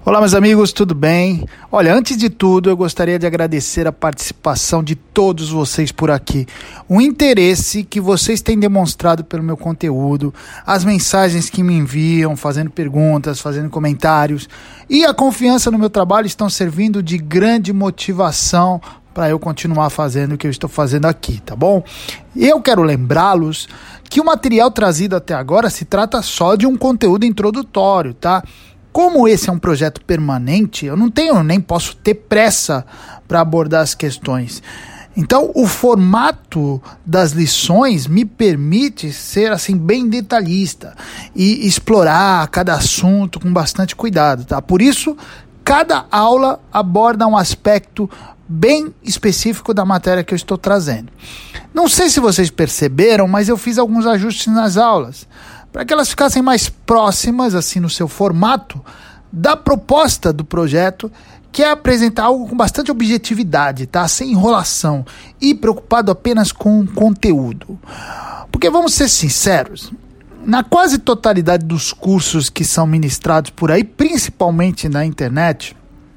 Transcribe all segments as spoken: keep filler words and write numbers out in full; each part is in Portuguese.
Olá, meus amigos, tudo bem? Olha, antes de tudo, eu gostaria de agradecer a participação de todos vocês por aqui. O interesse que vocês têm demonstrado pelo meu conteúdo, as mensagens que me enviam, fazendo perguntas, fazendo comentários e a confiança no meu trabalho estão servindo de grande motivação para eu continuar fazendo o que eu estou fazendo aqui, tá bom? Eu quero lembrá-los que o material trazido até agora se trata só de um conteúdo introdutório, tá? Como esse é um projeto permanente, eu não tenho nem posso ter pressa para abordar as questões. Então, o formato das lições me permite ser assim bem detalhista e explorar cada assunto com bastante cuidado, tá? Por isso, cada aula aborda um aspecto bem específico da matéria que eu estou trazendo. Não sei se vocês perceberam, mas eu fiz alguns ajustes nas aulas, para que elas ficassem mais próximas, assim, no seu formato, da proposta do projeto, que é apresentar algo com bastante objetividade, tá? Sem enrolação e preocupado apenas com o conteúdo. Porque vamos ser sinceros, na quase totalidade dos cursos que são ministrados por aí, principalmente na internet,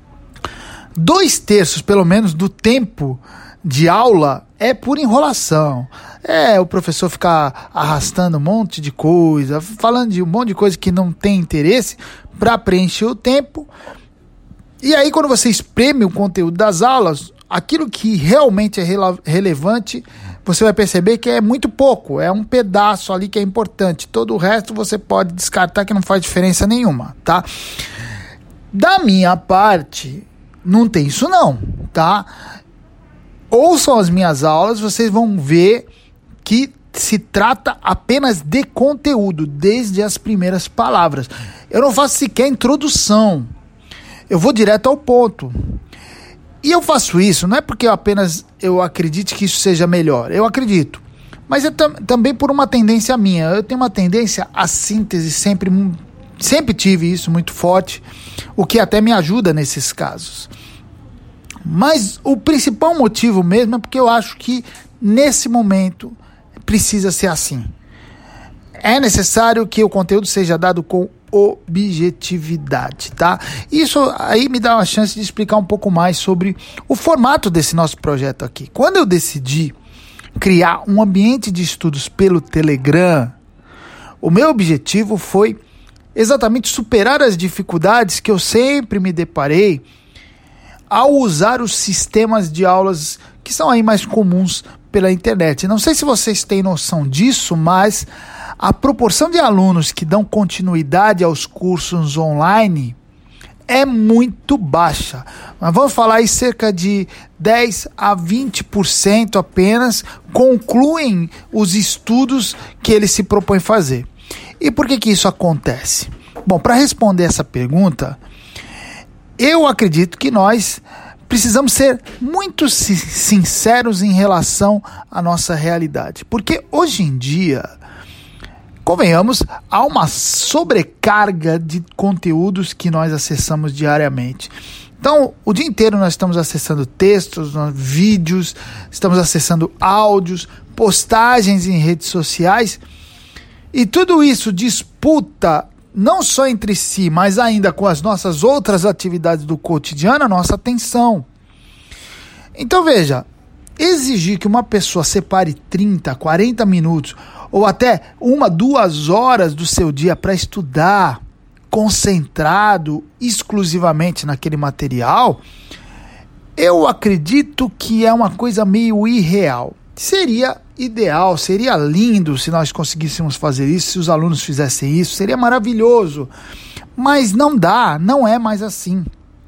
dois terços, pelo menos, do tempo de aula é por enrolação. É o professor ficar arrastando um monte de coisa, falando de um monte de coisa que não tem interesse para preencher o tempo. E aí, quando você espreme o conteúdo das aulas, aquilo que realmente é rele- relevante, você vai perceber que é muito pouco, é um pedaço ali que é importante. Todo o resto você pode descartar que não faz diferença nenhuma, tá? Da minha parte, não tem isso não, tá? Ouçam as minhas aulas, vocês vão ver que se trata apenas de conteúdo, desde as primeiras palavras. Eu não faço sequer introdução, eu vou direto ao ponto. E eu faço isso, não é porque eu apenas eu acredite que isso seja melhor, eu acredito, mas é tam- também por uma tendência minha. Eu tenho uma tendência à síntese, sempre, sempre tive isso muito forte, o que até me ajuda nesses casos. Mas o principal motivo mesmo é porque eu acho que nesse momento precisa ser assim. É necessário que o conteúdo seja dado com objetividade, tá? Isso aí me dá uma chance de explicar um pouco mais sobre o formato desse nosso projeto aqui. Quando eu decidi criar um ambiente de estudos pelo Telegram, o meu objetivo foi exatamente superar as dificuldades que eu sempre me deparei ao usar os sistemas de aulas que são aí mais comuns pela internet. Não sei se vocês têm noção disso, mas a proporção de alunos que dão continuidade aos cursos online é muito baixa. Mas vamos falar aí, cerca de dez a vinte por cento apenas concluem os estudos que eles se propõem fazer. E por que que isso acontece? Bom, para responder essa pergunta, eu acredito que nós precisamos ser muito sinceros em relação à nossa realidade. Porque hoje em dia, convenhamos, há uma sobrecarga de conteúdos que nós acessamos diariamente. Então, o dia inteiro nós estamos acessando textos, vídeos, estamos acessando áudios, postagens em redes sociais, e tudo isso disputa não só entre si, mas ainda com as nossas outras atividades do cotidiano, a nossa atenção. Então veja, exigir que uma pessoa separe trinta, quarenta minutos ou até uma, duas horas do seu dia para estudar, concentrado exclusivamente naquele material, eu acredito que é uma coisa meio irreal. Seria ideal, seria lindo se nós conseguíssemos fazer isso, se os alunos fizessem isso, seria maravilhoso, mas não dá, não é mais assim.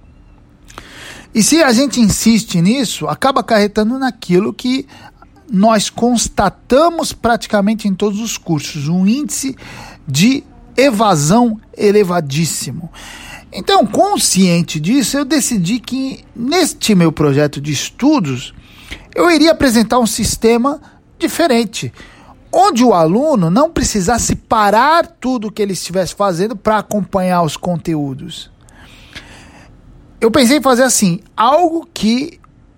E se a gente insiste nisso, acaba acarretando naquilo que nós constatamos praticamente em todos os cursos, um índice de evasão elevadíssimo. Então, consciente disso, eu decidi que neste meu projeto de estudos, eu iria apresentar um sistema diferente, onde o aluno não precisasse parar tudo o que ele estivesse fazendo para acompanhar os conteúdos. Eu pensei em fazer assim, algo que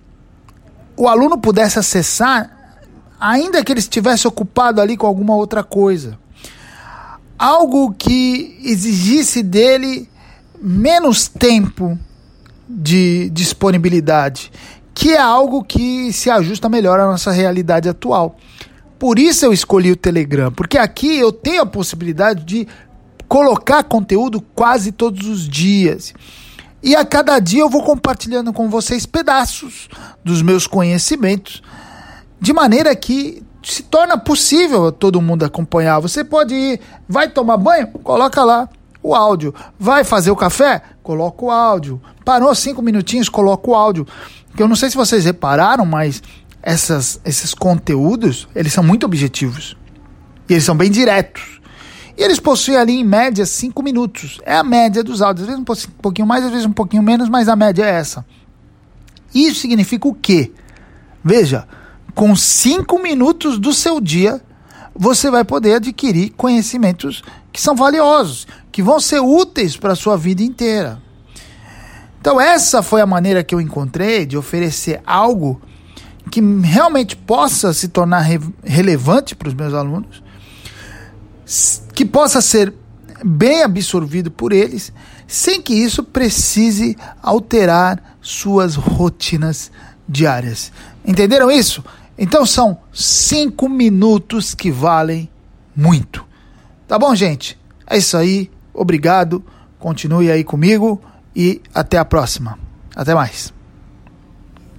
o aluno pudesse acessar, ainda que ele estivesse ocupado ali com alguma outra coisa. Algo que exigisse dele menos tempo de disponibilidade, que é algo que se ajusta melhor à nossa realidade atual. Por isso eu escolhi o Telegram, porque aqui eu tenho a possibilidade de colocar conteúdo quase todos os dias. E a cada dia eu vou compartilhando com vocês pedaços dos meus conhecimentos, de maneira que se torna possível todo mundo acompanhar. Você pode ir, vai tomar banho? Coloca lá o áudio. Vai fazer o café? Coloca o áudio. Parou cinco minutinhos? Coloca o áudio. Porque eu não sei se vocês repararam, mas essas, esses conteúdos, eles são muito objetivos. E eles são bem diretos. E eles possuem ali, em média, cinco minutos. É a média dos áudios. Às vezes um pouquinho mais, às vezes um pouquinho menos, mas a média é essa. Isso significa o quê? Veja, com cinco minutos do seu dia, você vai poder adquirir conhecimentos que são valiosos, que vão ser úteis para a sua vida inteira. Então essa foi a maneira que eu encontrei de oferecer algo que realmente possa se tornar re- relevante para os meus alunos, que possa ser bem absorvido por eles, sem que isso precise alterar suas rotinas diárias. Entenderam isso? Então são cinco minutos que valem muito. Tá bom, gente? É isso aí. Obrigado. Continue aí comigo e até a próxima. Até mais.